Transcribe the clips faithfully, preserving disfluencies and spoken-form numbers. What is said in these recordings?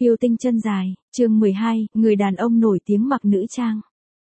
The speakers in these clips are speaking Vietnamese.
Yêu tinh chân dài, chương mười hai, người đàn ông nổi tiếng mặc nữ trang.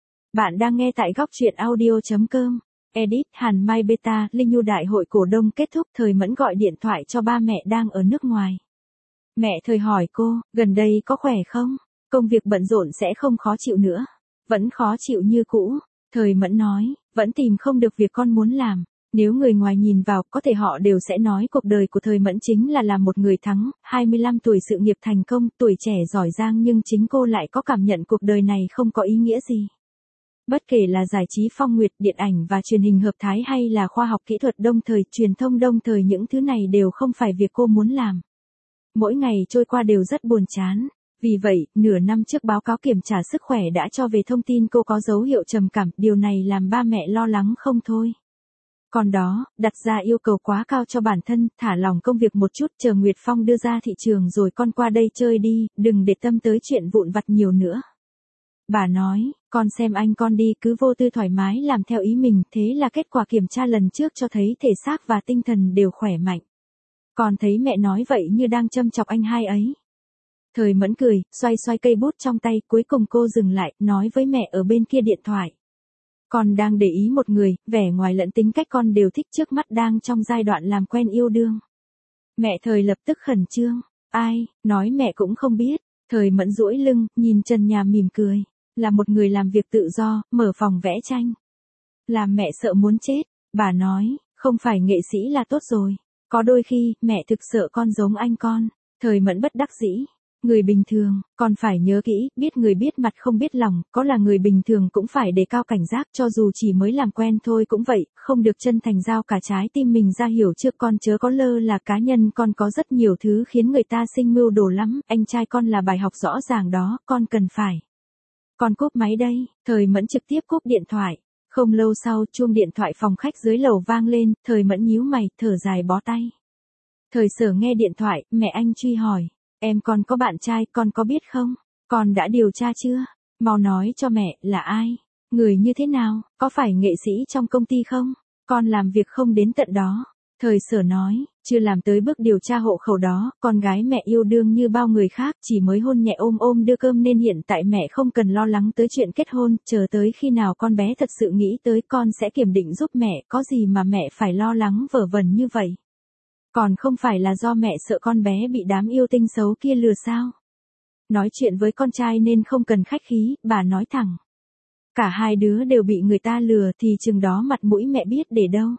Bạn đang nghe tại góc truyện audio chấm com. Edit Hàn Mai Beta, Linh Nhu đại hội cổ đông kết thúc. Thời Mẫn gọi điện thoại cho ba mẹ đang ở nước ngoài. Mẹ Thời hỏi cô, gần đây có khỏe không? Công việc bận rộn sẽ không khó chịu nữa. Vẫn khó chịu như cũ. Thời Mẫn nói, vẫn tìm không được việc con muốn làm. Nếu người ngoài nhìn vào, có thể họ đều sẽ nói cuộc đời của Thời Mẫn chính là làm một người thắng, hai mươi lăm tuổi sự nghiệp thành công, tuổi trẻ giỏi giang, nhưng chính cô lại có cảm nhận cuộc đời này không có ý nghĩa gì. Bất kể là giải trí phong nguyệt, điện ảnh và truyền hình hợp thái hay là khoa học kỹ thuật đông thời, truyền thông đông thời, những thứ này đều không phải việc cô muốn làm. Mỗi ngày trôi qua đều rất buồn chán. Vì vậy, nửa năm trước báo cáo kiểm tra sức khỏe đã cho về thông tin cô có dấu hiệu trầm cảm, điều này làm ba mẹ lo lắng không thôi. Còn đó, đặt ra yêu cầu quá cao cho bản thân, thả lỏng công việc một chút, chờ Nguyệt Phong đưa ra thị trường rồi con qua đây chơi đi, đừng để tâm tới chuyện vụn vặt nhiều nữa. Bà nói, con xem anh con đi, cứ vô tư thoải mái làm theo ý mình, thế là kết quả kiểm tra lần trước cho thấy thể xác và tinh thần đều khỏe mạnh. Con thấy mẹ nói vậy như đang châm chọc anh hai ấy. Thời Mẫn cười, xoay xoay cây bút trong tay, cuối cùng cô dừng lại, nói với mẹ ở bên kia điện thoại. Con đang để ý một người, vẻ ngoài lẫn tính cách con đều thích, trước mắt đang trong giai đoạn làm quen yêu đương. Mẹ Thời lập tức khẩn trương. Ai? Nói mẹ cũng không biết. Thời Mẫn duỗi lưng, nhìn trần nhà mỉm cười. Là một người làm việc tự do, mở phòng vẽ tranh. Làm mẹ sợ muốn chết. Bà nói, không phải nghệ sĩ là tốt rồi. Có đôi khi, mẹ thực sợ con giống anh con. Thời Mẫn bất đắc dĩ. Người bình thường, còn phải nhớ kỹ, biết người biết mặt không biết lòng, có là người bình thường cũng phải đề cao cảnh giác, cho dù chỉ mới làm quen thôi cũng vậy, không được chân thành giao cả trái tim mình ra, hiểu chưa? Con chớ có lơ là, cá nhân con có rất nhiều thứ khiến người ta sinh mưu đồ lắm, anh trai con là bài học rõ ràng đó, con cần phải. Con cúp máy đây. Thời Mẫn trực tiếp cúp điện thoại. Không lâu sau, chuông điện thoại phòng khách dưới lầu vang lên, Thời Mẫn nhíu mày, thở dài bó tay. Thời Sở nghe điện thoại, mẹ anh truy hỏi. Em con có bạn trai, con có biết không? Con đã điều tra chưa? Mau nói cho mẹ, là ai? Người như thế nào? Có phải nghệ sĩ trong công ty không? Con làm việc không đến tận đó. Thời Sở nói, chưa làm tới bước điều tra hộ khẩu đó, con gái mẹ yêu đương như bao người khác, chỉ mới hôn nhẹ ôm ôm đưa cơm nên hiện tại mẹ không cần lo lắng tới chuyện kết hôn, chờ tới khi nào con bé thật sự nghĩ tới con sẽ kiểm định giúp mẹ, có gì mà mẹ phải lo lắng vớ vẩn như vậy. Còn không phải là do mẹ sợ con bé bị đám yêu tinh xấu kia lừa sao? Nói chuyện với con trai nên không cần khách khí, bà nói thẳng. Cả hai đứa đều bị người ta lừa thì chừng đó mặt mũi mẹ biết để đâu.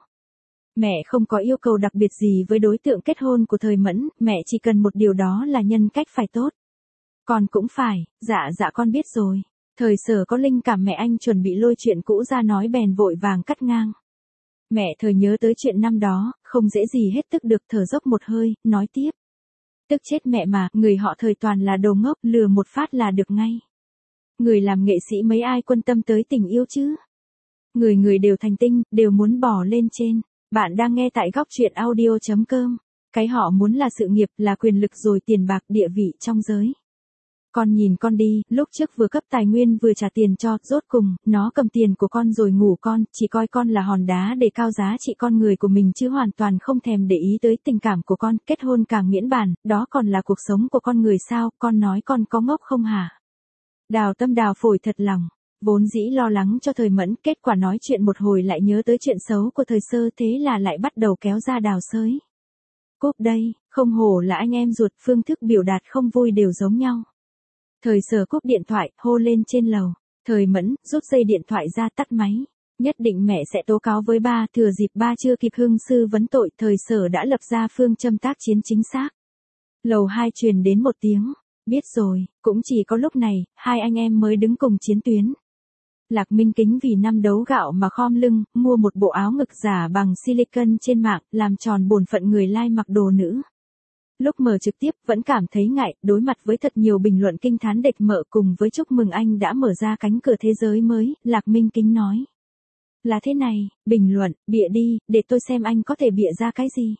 Mẹ không có yêu cầu đặc biệt gì với đối tượng kết hôn của Thời Mẫn, mẹ chỉ cần một điều đó là nhân cách phải tốt. Con cũng phải, dạ dạ con biết rồi. Thời Sở có linh cảm mẹ anh chuẩn bị lôi chuyện cũ ra nói bèn vội vàng cắt ngang. Mẹ Thời nhớ tới chuyện năm đó, không dễ gì hết, tức được thở dốc một hơi, nói tiếp. Tức chết mẹ mà, người họ Thời toàn là đồ ngốc, lừa một phát là được ngay. Người làm nghệ sĩ mấy ai quan tâm tới tình yêu chứ? Người người đều thành tinh, đều muốn bỏ lên trên. Bạn đang nghe tại góc truyện audio chấm com. Cái họ muốn là sự nghiệp, là quyền lực rồi tiền bạc, địa vị trong giới. Con nhìn con đi, lúc trước vừa cấp tài nguyên vừa trả tiền cho, rốt cùng, nó cầm tiền của con rồi ngủ con, chỉ coi con là hòn đá để cao giá trị con người của mình chứ hoàn toàn không thèm để ý tới tình cảm của con, kết hôn càng miễn bàn, đó còn là cuộc sống của con người sao, con nói con có ngốc không hả? Đào tâm đào phổi thật lòng, vốn dĩ lo lắng cho Thời Mẫn, kết quả nói chuyện một hồi lại nhớ tới chuyện xấu của Thời Sơ, thế là lại bắt đầu kéo ra đào sới. Cúp đây, không hổ là anh em ruột, phương thức biểu đạt không vui đều giống nhau. Thời Sở cúp điện thoại, hô lên trên lầu. Thời Mẫn, rút dây điện thoại ra tắt máy. Nhất định mẹ sẽ tố cáo với ba, thừa dịp ba chưa kịp hưng sư vấn tội, Thời Sở đã lập ra phương châm tác chiến chính xác. Lầu hai truyền đến một tiếng. Biết rồi, cũng chỉ có lúc này, hai anh em mới đứng cùng chiến tuyến. Lạc Minh Kính vì năm đấu gạo mà khom lưng, mua một bộ áo ngực giả bằng silicon trên mạng, làm tròn bổn phận người lai mặc đồ nữ. Lúc mở trực tiếp vẫn cảm thấy ngại, đối mặt với thật nhiều bình luận kinh thán địch mợ cùng với chúc mừng anh đã mở ra cánh cửa thế giới mới, Lạc Minh Kính nói. Là thế này, bình luận, bịa đi, để tôi xem anh có thể bịa ra cái gì.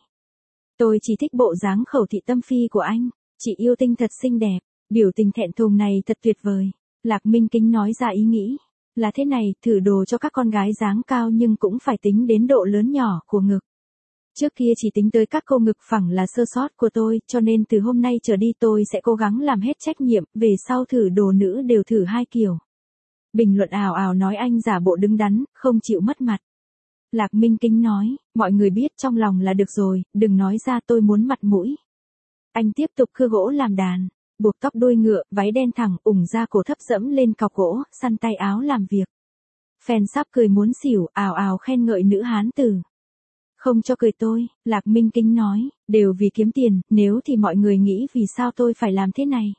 Tôi chỉ thích bộ dáng khẩu thị tâm phi của anh, chị yêu tinh thật xinh đẹp, biểu tình thẹn thùng này thật tuyệt vời. Lạc Minh Kính nói ra ý nghĩ. Là thế này, thử đồ cho các con gái dáng cao nhưng cũng phải tính đến độ lớn nhỏ của ngực. Trước kia chỉ tính tới các cô ngực phẳng là sơ sót của tôi, cho nên từ hôm nay trở đi tôi sẽ cố gắng làm hết trách nhiệm, về sau thử đồ nữ đều thử hai kiểu. Bình luận ào ào nói anh giả bộ đứng đắn, không chịu mất mặt. Lạc Minh Kính nói, mọi người biết trong lòng là được rồi, đừng nói ra tôi muốn mặt mũi. Anh tiếp tục cưa gỗ làm đàn, buộc tóc đuôi ngựa, váy đen thẳng, ủng ra cổ thấp dẫm lên cọc gỗ, săn tay áo làm việc. Fan sắp cười muốn xỉu, ào ào khen ngợi nữ hán tử. Không cho cười tôi, Lạc Minh Kính nói, đều vì kiếm tiền, nếu thì mọi người nghĩ vì sao tôi phải làm thế này.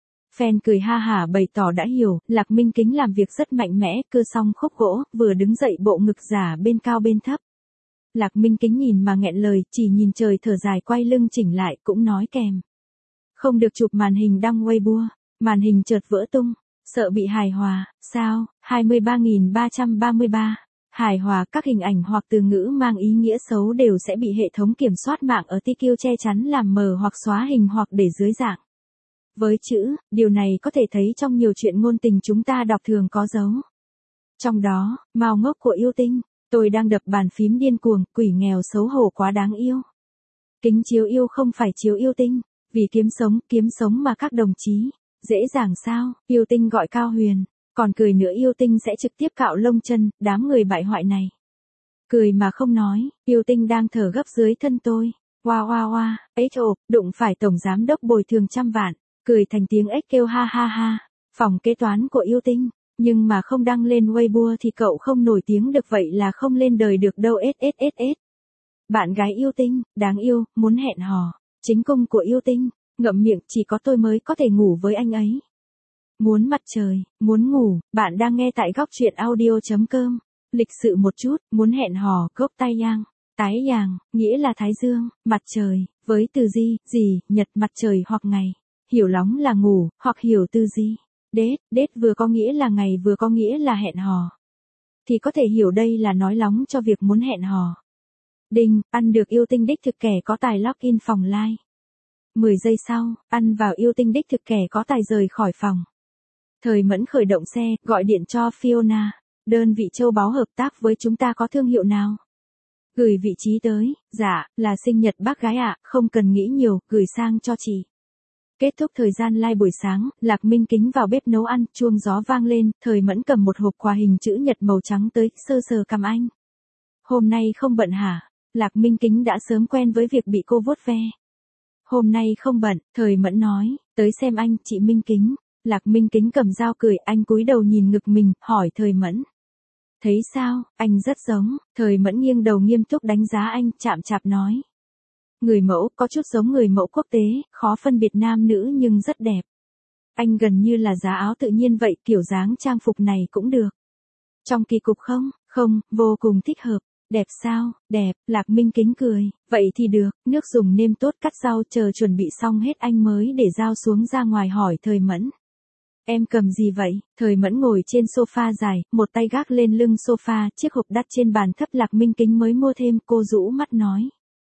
Fan cười ha hả bày tỏ đã hiểu, Lạc Minh Kính làm việc rất mạnh mẽ, cưa xong khúc gỗ, vừa đứng dậy bộ ngực giả bên cao bên thấp. Lạc Minh Kính nhìn mà nghẹn lời, chỉ nhìn trời thở dài quay lưng chỉnh lại cũng nói kèm. Không được chụp màn hình đăng Weibo, màn hình chợt vỡ tung, sợ bị hài hòa, sao, hai mươi ba nghìn ba trăm ba mươi ba. Hài hòa các hình ảnh hoặc từ ngữ mang ý nghĩa xấu đều sẽ bị hệ thống kiểm soát mạng ở tê quy che chắn làm mờ hoặc xóa hình hoặc để dưới dạng. Với chữ, điều này có thể thấy trong nhiều chuyện ngôn tình chúng ta đọc thường có dấu. Trong đó, mao ngốc của yêu tinh, tôi đang đập bàn phím điên cuồng, quỷ nghèo xấu hổ quá đáng yêu. Kính chiếu yêu không phải chiếu yêu tinh, vì kiếm sống, kiếm sống mà các đồng chí. Dễ dàng sao, yêu tinh gọi Cao Huyền, còn cười nữa yêu tinh sẽ trực tiếp cạo lông chân, đám người bại hoại này. Cười mà không nói, yêu tinh đang thở gấp dưới thân tôi. Hoa hoa hoa, ếch ộp, đụng phải tổng giám đốc bồi thường trăm vạn, cười thành tiếng ếch kêu ha ha ha. Phòng kế toán của yêu tinh, nhưng mà không đăng lên Weibo thì cậu không nổi tiếng được vậy là không lên đời được đâu sss. Bạn gái yêu tinh, đáng yêu, muốn hẹn hò, chính cung của yêu tinh, ngậm miệng chỉ có tôi mới có thể ngủ với anh ấy. Muốn mặt trời, muốn ngủ, bạn đang nghe tại góc truyện audio.com. Lịch sự một chút, muốn hẹn hò, gốc tay yang, tái yang, nghĩa là thái dương, mặt trời, với từ gì, gì, nhật mặt trời hoặc ngày. Hiểu lóng là ngủ, hoặc hiểu từ gì. Date, date vừa có nghĩa là ngày vừa có nghĩa là hẹn hò. Thì có thể hiểu đây là nói lóng cho việc muốn hẹn hò. Đinh, ăn được yêu tinh đích thực kẻ có tài login phòng like. mười giây sau, ăn vào yêu tinh đích thực kẻ có tài rời khỏi phòng. Thời Mẫn khởi động xe, gọi điện cho Fiona. Đơn vị châu báu hợp tác với chúng ta có thương hiệu nào? Gửi vị trí tới, dạ, là sinh nhật bác gái ạ, không cần nghĩ nhiều, gửi sang cho chị. Kết thúc thời gian live buổi sáng, Lạc Minh Kính vào bếp nấu ăn, chuông gió vang lên, Thời Mẫn cầm một hộp quà hình chữ nhật màu trắng tới, sơ sờ cằm anh. Hôm nay không bận hả? Lạc Minh Kính đã sớm quen với việc bị cô vuốt ve. Hôm nay không bận, Thời Mẫn nói, tới xem anh, chị Minh Kính. Lạc Minh Kính cầm dao cười, anh cúi đầu nhìn ngực mình, hỏi Thời Mẫn. Thấy sao, anh rất giống, Thời Mẫn nghiêng đầu nghiêm túc đánh giá anh, chạm chạp nói. Người mẫu, có chút giống người mẫu quốc tế, khó phân biệt nam nữ nhưng rất đẹp. Anh gần như là giá áo tự nhiên vậy, kiểu dáng trang phục này cũng được. Trong kỳ cục không, không, vô cùng thích hợp. Đẹp sao, đẹp, Lạc Minh Kính cười, vậy thì được, nước dùng nêm tốt cắt rau chờ chuẩn bị xong hết anh mới để dao xuống ra ngoài hỏi Thời Mẫn. Em cầm gì vậy? Thời Mẫn ngồi trên sofa dài, một tay gác lên lưng sofa, chiếc hộp đắt trên bàn thấp Lạc Minh Kính mới mua thêm, cô rũ mắt nói.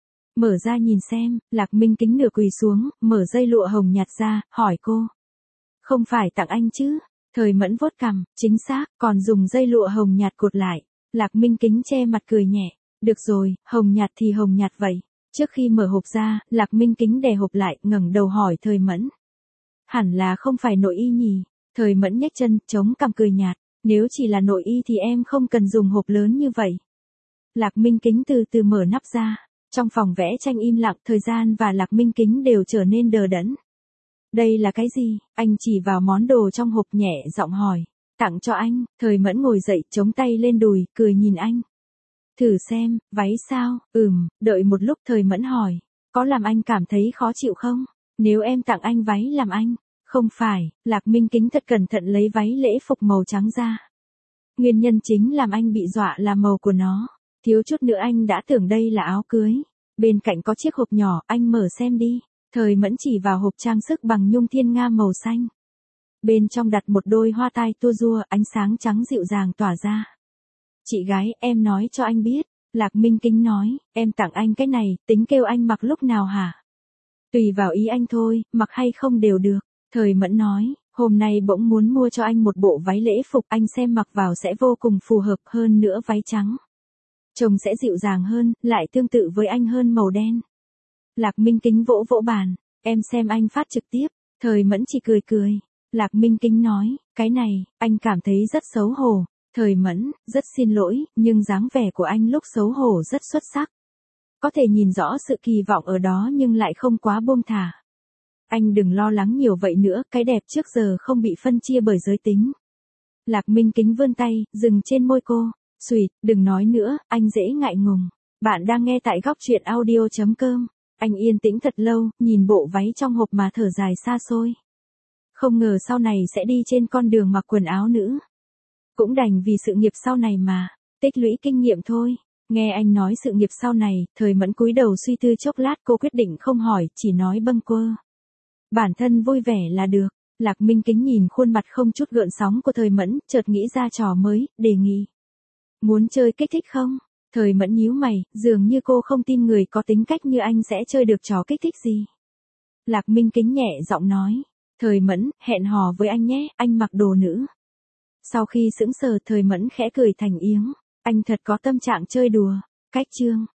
Mở ra nhìn xem, Lạc Minh Kính nửa quỳ xuống, mở dây lụa hồng nhạt ra, hỏi cô. Không phải tặng anh chứ? Thời Mẫn vuốt cằm, chính xác, còn dùng dây lụa hồng nhạt cột lại. Lạc Minh Kính che mặt cười nhẹ. Được rồi, hồng nhạt thì hồng nhạt vậy. Trước khi mở hộp ra, Lạc Minh Kính đè hộp lại, ngẩng đầu hỏi Thời Mẫn. Hẳn là không phải nội y nhỉ? Thời Mẫn nhếch chân, chống cằm cười nhạt. Nếu chỉ là nội y thì em không cần dùng hộp lớn như vậy. Lạc Minh Kính từ từ mở nắp ra. Trong phòng vẽ tranh im lặng, Thời Gian và Lạc Minh Kính đều trở nên đờ đẫn. Đây là cái gì? Anh chỉ vào món đồ trong hộp nhẹ giọng hỏi. Tặng cho anh, Thời Mẫn ngồi dậy, chống tay lên đùi, cười nhìn anh. Thử xem, váy sao? Ừm, đợi một lúc Thời Mẫn hỏi. Có làm anh cảm thấy khó chịu không? Nếu em tặng anh váy làm anh. Không phải, Lạc Minh Kính thật cẩn thận lấy váy lễ phục màu trắng ra. Nguyên nhân chính làm anh bị dọa là màu của nó. Thiếu chút nữa anh đã tưởng đây là áo cưới. Bên cạnh có chiếc hộp nhỏ, anh mở xem đi. Thời Mẫn chỉ vào hộp trang sức bằng nhung thiên nga màu xanh. Bên trong đặt một đôi hoa tai tua rua, ánh sáng trắng dịu dàng tỏa ra. Chị gái, em nói cho anh biết. Lạc Minh Kính nói, em tặng anh cái này, tính kêu anh mặc lúc nào hả? Tùy vào ý anh thôi, mặc hay không đều được. Thời Mẫn nói, hôm nay bỗng muốn mua cho anh một bộ váy lễ phục, anh xem mặc vào sẽ vô cùng phù hợp, hơn nữa váy trắng. Trông sẽ dịu dàng hơn, lại tương tự với anh hơn màu đen. Lạc Minh Kính vỗ vỗ bàn, em xem anh phát trực tiếp, Thời Mẫn chỉ cười cười. Lạc Minh Kính nói, cái này, anh cảm thấy rất xấu hổ. Thời Mẫn, rất xin lỗi, nhưng dáng vẻ của anh lúc xấu hổ rất xuất sắc. Có thể nhìn rõ sự kỳ vọng ở đó nhưng lại không quá buông thả. Anh đừng lo lắng nhiều vậy nữa, cái đẹp trước giờ không bị phân chia bởi giới tính. Lạc Minh Kính vươn tay, dừng trên môi cô. Xùi, đừng nói nữa, anh dễ ngại ngùng. Bạn đang nghe tại góc truyện audio chấm com. Anh yên tĩnh thật lâu, nhìn bộ váy trong hộp mà thở dài xa xôi. Không ngờ sau này sẽ đi trên con đường mặc quần áo nữ. Cũng đành vì sự nghiệp sau này mà, tích lũy kinh nghiệm thôi. Nghe anh nói sự nghiệp sau này, Thời Mẫn cúi đầu suy tư chốc lát, cô quyết định không hỏi, chỉ nói bâng quơ. Bản thân vui vẻ là được. Lạc Minh Kính nhìn khuôn mặt không chút gợn sóng của Thời Mẫn, chợt nghĩ ra trò mới, đề nghị. Muốn chơi kích thích không? Thời Mẫn nhíu mày, dường như cô không tin người có tính cách như anh sẽ chơi được trò kích thích gì. Lạc Minh Kính nhẹ giọng nói. Thời Mẫn, hẹn hò với anh nhé, anh mặc đồ nữ. Sau khi sững sờ, Thời Mẫn khẽ cười thành tiếng. Anh thật có tâm trạng chơi đùa. Cách chương.